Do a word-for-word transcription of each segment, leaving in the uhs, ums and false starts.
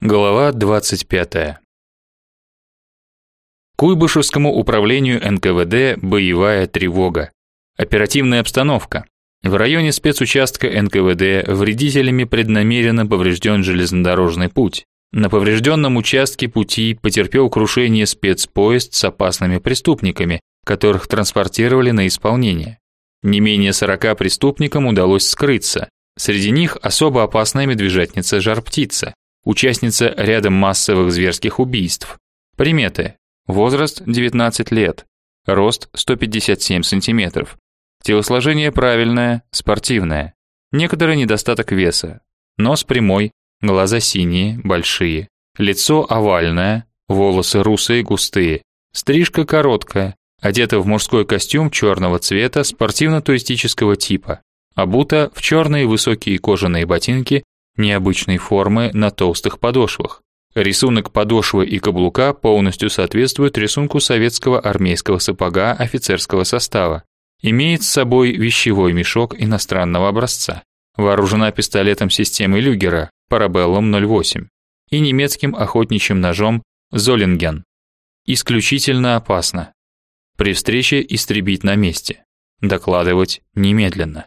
Глава двадцать пятая. Куйбышевскому управлению эн ка вэ дэ боевая тревога. Оперативная обстановка. В районе спецучастка эн ка вэ дэ вредителями преднамеренно поврежден железнодорожный путь. На поврежденном участке пути потерпел крушение спецпоезд с опасными преступниками, которых транспортировали на исполнение. Не менее сорока преступникам удалось скрыться. Среди них особо опасная медвежатница Жар-Птица, участница ряда массовых зверских убийств. Приметы: возраст девятнадцать лет, рост сто пятьдесят семь сантиметров, телосложение правильное, спортивное, некоторый недостаток веса, нос прямой, глаза синие, большие, лицо овальное, волосы русые, густые, стрижка короткая, одета в мужской костюм черного цвета спортивно-туристического типа, обута в черные высокие кожаные ботинки необычной формы на толстых подошвах. Рисунок подошвы и каблука полностью соответствует рисунку советского армейского сапога офицерского состава. Имеет с собой вещевой мешок иностранного образца. Вооружена пистолетом системы Люгера Парабеллум ноль восемь и немецким охотничьим ножом Золлинген. Исключительно опасно. При встрече истребить на месте. Докладывать немедленно.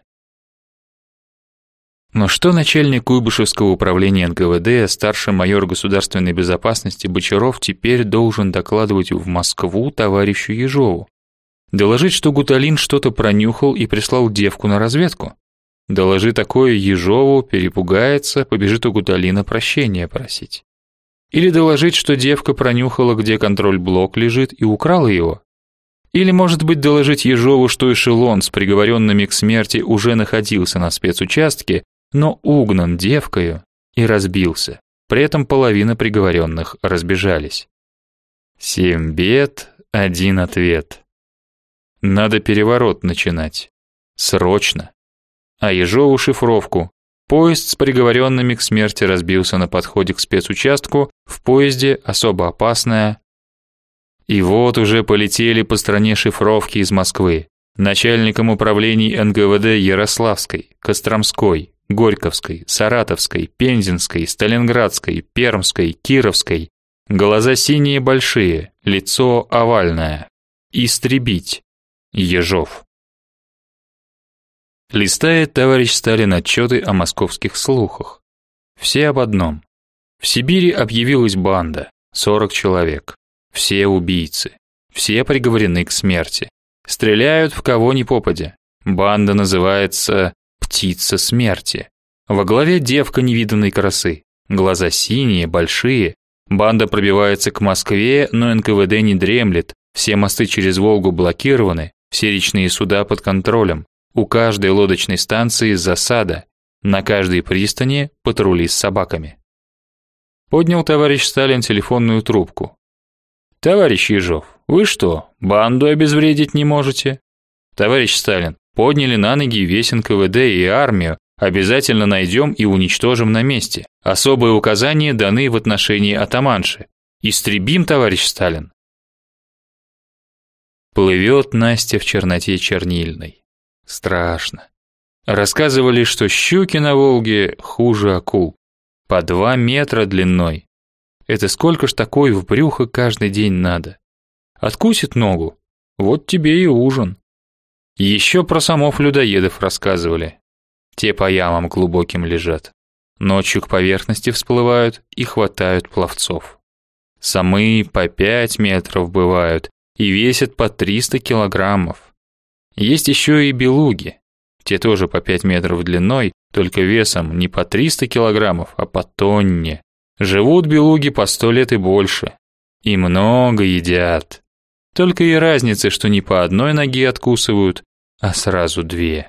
Но что начальник Куйбышевского управления эн ка вэ дэ, старший майор государственной безопасности Бочаров теперь должен докладывать в Москву товарищу Ежову? Доложить, что Гуталин что-то пронюхал и прислал девку на разведку? Доложи такое Ежову, перепугается, побежит у Гуталина прощения просить. Или доложить, что девка пронюхала, где контроль-блок лежит, и украла его? Или, может быть, доложить Ежову, что эшелон с приговоренными к смерти уже находился на спецучастке, но угнан девкою и разбился. При этом половина приговоренных разбежались. Семь бед, один ответ. Надо переворот начинать. Срочно. А Ежову шифровку. Поезд с приговоренными к смерти разбился на подходе к спецучастку, в поезде особо опасная. И вот уже полетели по стране шифровки из Москвы. Начальникам управлений эн ка вэ дэ Ярославской, Костромской, Горьковской, Саратовской, Пензенской, Сталинградской, Пермской, Кировской. Глаза синие большие, лицо овальное. Истребить. Ежов. Листает товарищ Сталин отчеты о московских слухах. Все об одном. В Сибири объявилась банда, сорок человек. Все убийцы. Все приговорены к смерти. Стреляют в кого ни попадя. Банда называется «Птица смерти». Во главе девка невиданной красы. Глаза синие, большие. Банда пробивается к Москве, но эн ка вэ дэ не дремлет. Все мосты через Волгу блокированы, все речные суда под контролем. У каждой лодочной станции засада. На каждой пристани патрули с собаками. Поднял товарищ Сталин телефонную трубку. Товарищ Ежов, вы что, банду обезвредить не можете? Товарищ Сталин, подняли на ноги весь эн ка вэ дэ и армию, обязательно найдем и уничтожим на месте. Особые указания даны в отношении атаманши. Истребим, товарищ Сталин. Плывет Настя в черноте чернильной. Страшно. Рассказывали, что щуки на Волге хуже акул. По два метра длиной. Это сколько ж такой в брюхо каждый день надо? Откусит ногу, вот тебе и ужин. Еще про самов-людоедов рассказывали. Те по ямам глубоким лежат. Ночью к поверхности всплывают и хватают пловцов. Самы по пять метров бывают и весят по триста килограммов. Есть еще и белуги. Те тоже по пять метров длиной, только весом не по триста килограммов, а по тонне. Живут белуги по сто лет и больше. И много едят. Только и разница, что не по одной ноге откусывают, а сразу две.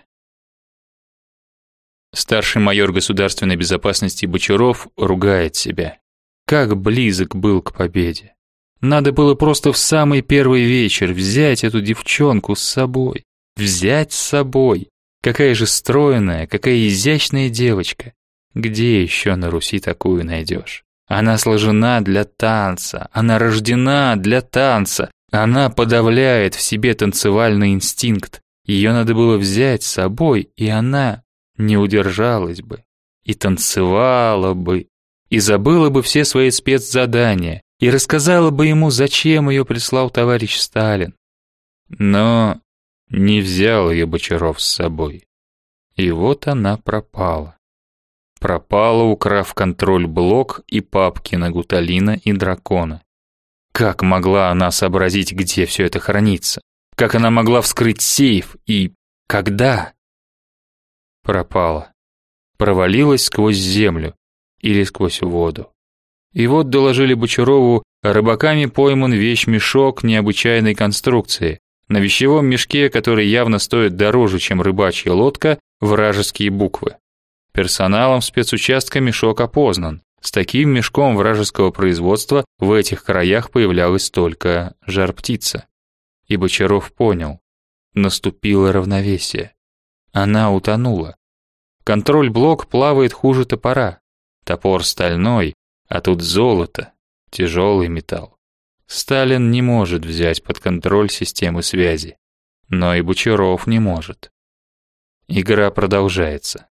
Старший майор государственной безопасности Бочаров ругает себя. Как близок был к победе. Надо было просто в самый первый вечер взять эту девчонку с собой. Взять с собой. Какая же стройная, какая изящная девочка. Где еще на Руси такую найдешь? Она сложена для танца, она рождена для танца. Она подавляет в себе танцевальный инстинкт. Ее надо было взять с собой, и она не удержалась бы. И танцевала бы, и забыла бы все свои спецзадания, и рассказала бы ему, зачем ее прислал товарищ Сталин. Но не взял ее Бочаров с собой. И вот она пропала. Пропала, украв контроль-блок и папки на Гуталина и Дракона. Как могла она сообразить, где все это хранится? Как она могла вскрыть сейф и когда? Пропала. Провалилась сквозь землю или сквозь воду. И вот доложили Бочарову, рыбаками пойман вещмешок необычайной конструкции. На вещевом мешке, который явно стоит дороже, чем рыбачья лодка, вражеские буквы. Персоналом спецучастка мешок опознан. С таким мешком вражеского производства в этих краях появлялась только жар-птица. И Бочаров понял. Наступило равновесие. Она утонула. Контроль-блок плавает хуже топора. Топор стальной, а тут золото, тяжелый металл. Сталин не может взять под контроль системы связи, но и Бочаров не может. Игра продолжается.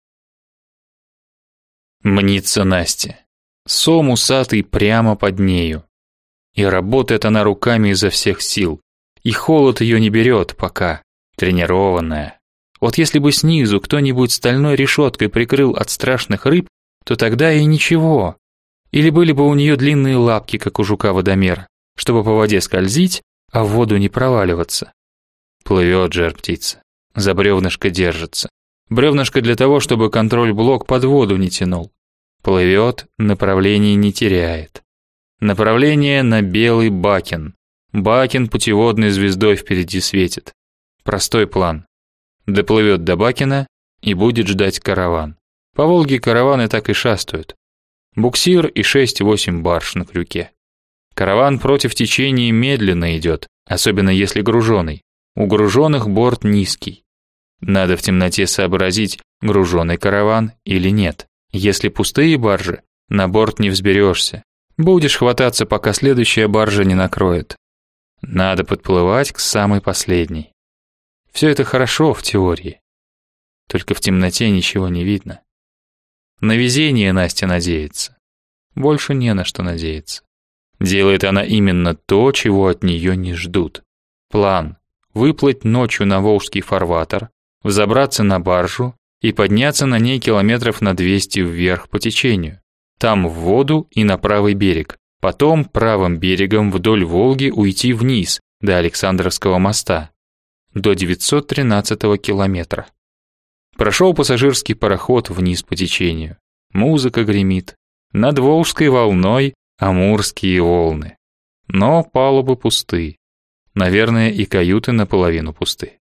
Мнится Настя. Сом усатый прямо под нею. И работает она руками изо всех сил. И холод ее не берет пока, тренированная. Вот если бы снизу кто-нибудь стальной решеткой прикрыл от страшных рыб, то тогда и ничего. Или были бы у нее длинные лапки, как у жука-водомера, чтобы по воде скользить, а в воду не проваливаться. Плывет жар-птица, за бревнышко держится. Бревнышко для того, чтобы контроль-блок под воду не тянул. Плывет, направление не теряет. Направление на Белый Бакин. Бакин путеводной звездой впереди светит. Простой план. Доплывет до Бакина и будет ждать караван. По Волге караваны так и шастают. Буксир и шесть-восемь барж на крюке. Караван против течения медленно идет, особенно если груженый. У груженых борт низкий. Надо в темноте сообразить, груженый караван или нет. Если пустые баржи, на борт не взберешься. Будешь хвататься, пока следующая баржа не накроет. Надо подплывать к самой последней. Все это хорошо в теории. Только в темноте ничего не видно. На везение Настя надеется. Больше не на что надеяться. Делает она именно то, чего от нее не ждут. План: выплыть ночью на Волжский фарватер, взобраться на баржу и подняться на ней километров на двести вверх по течению. Там в воду и на правый берег. Потом правым берегом вдоль Волги уйти вниз, до Александровского моста. До девятьсот тринадцатого километра. Прошел пассажирский пароход вниз по течению. Музыка гремит. Над Волжской волной амурские волны. Но палубы пусты. Наверное, и каюты наполовину пусты.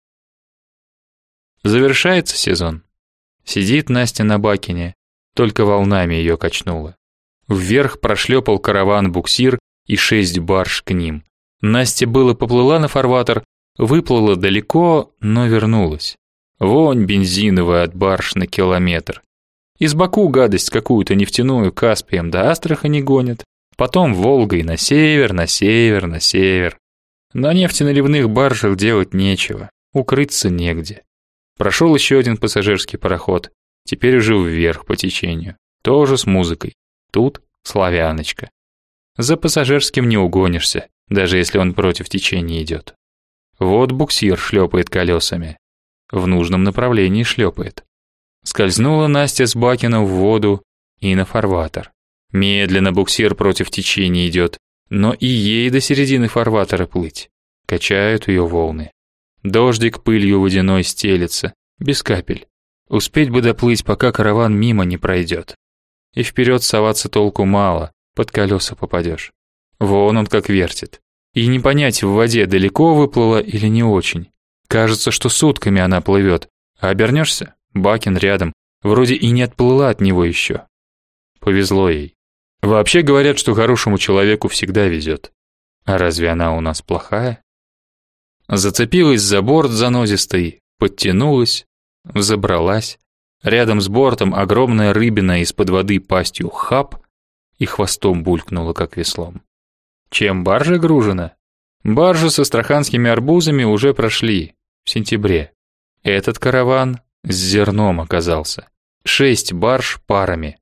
Завершается сезон. Сидит Настя на Бакине, только волнами ее качнуло. Вверх прошлепал караван-буксир и шесть барж к ним. Настя было поплыла на фарватер, выплыла далеко, но вернулась. Вонь бензиновая от барж на километр. Из Баку гадость какую-то нефтяную Каспием до Астрахани гонят, потом Волгой на север, на север, на север. На нефтеналивных баржах делать нечего, укрыться негде. Прошел еще один пассажирский пароход, теперь уже вверх по течению, тоже с музыкой. Тут славяночка. За пассажирским не угонишься, даже если он против течения идет. Вот буксир шлепает колесами. В нужном направлении шлепает. Скользнула Настя с Бакина в воду и на фарватер. Медленно буксир против течения идет, но и ей до середины фарватера плыть. Качают ее волны. Дождик пылью водяной стелется, без капель. Успеть бы доплыть, пока караван мимо не пройдет. И вперед соваться толку мало, под колеса попадешь. Вон он как вертит. И не понять, в воде далеко выплыла или не очень. Кажется, что сутками она плывет, а обернешься, Бакин рядом, вроде и не отплыла от него еще. Повезло ей. Вообще говорят, что хорошему человеку всегда везет. А разве она у нас плохая? Зацепилась за борт занозистый, подтянулась, взобралась. Рядом с бортом огромная рыбина из-под воды пастью хап и хвостом булькнула, как веслом. Чем баржа гружена? Баржи с астраханскими арбузами уже прошли в сентябре. Этот караван с зерном оказался. Шесть барж парами.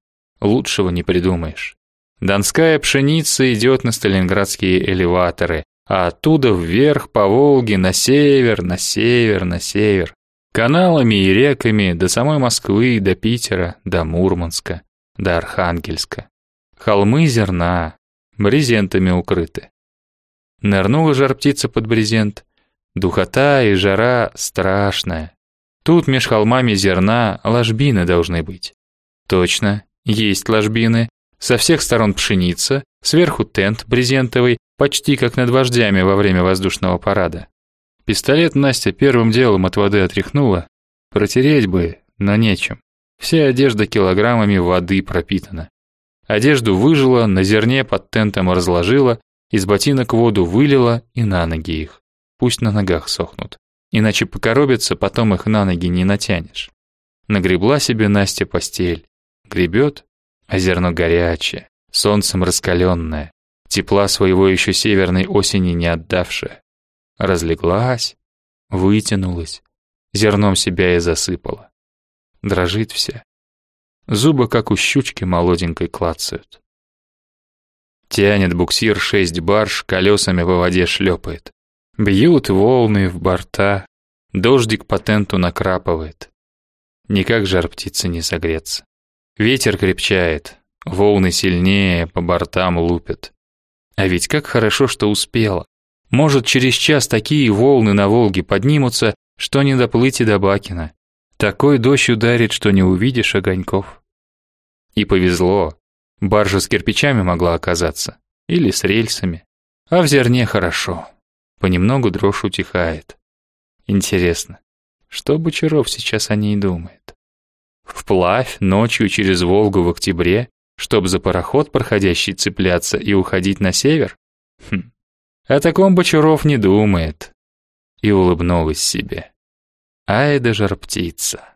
Лучшего не придумаешь. Донская пшеница идет на сталинградские элеваторы, а оттуда вверх по Волге на север, на север, на север. Каналами и реками до самой Москвы, до Питера, до Мурманска, до Архангельска. Холмы зерна, брезентами укрыты. Нырнула жар-птица под брезент. Духота и жара страшная. Тут меж холмами зерна ложбины должны быть. Точно, есть ложбины. Со всех сторон пшеница, сверху тент брезентовый, почти как над вождями во время воздушного парада. Пистолет Настя первым делом от воды отряхнула. Протереть бы, но нечем. Вся одежда килограммами воды пропитана. Одежду выжила, на зерне под тентом разложила, из ботинок воду вылила и на ноги их. Пусть на ногах сохнут. Иначе покоробятся, потом их на ноги не натянешь. Нагребла себе Настя постель. Гребет, а зерно горячее, солнцем раскаленное, тепла своего еще северной осени не отдавшее. Разлеглась, вытянулась, зерном себя и засыпала. Дрожит вся. Зубы, как у щучки молоденькой, клацают. Тянет буксир шесть барж, колесами по воде шлепает. Бьют волны в борта, дождик по тенту накрапывает. Никак жар-птице не согреться. Ветер крепчает, волны сильнее по бортам лупят. А ведь как хорошо, что успела. Может, через час такие волны на Волге поднимутся, что не доплыть и до Бакина. Такой дождь ударит, что не увидишь огоньков. И повезло. Баржа с кирпичами могла оказаться. Или с рельсами. А в зерне хорошо. Понемногу дрожь утихает. Интересно, что Бочаров сейчас о ней думает? Вплавь ночью через Волгу в октябре, чтоб за пароход проходящий цепляться и уходить на север? Хм. О таком Бочаров не думает. И улыбнулась себе. Ай да жар-птица.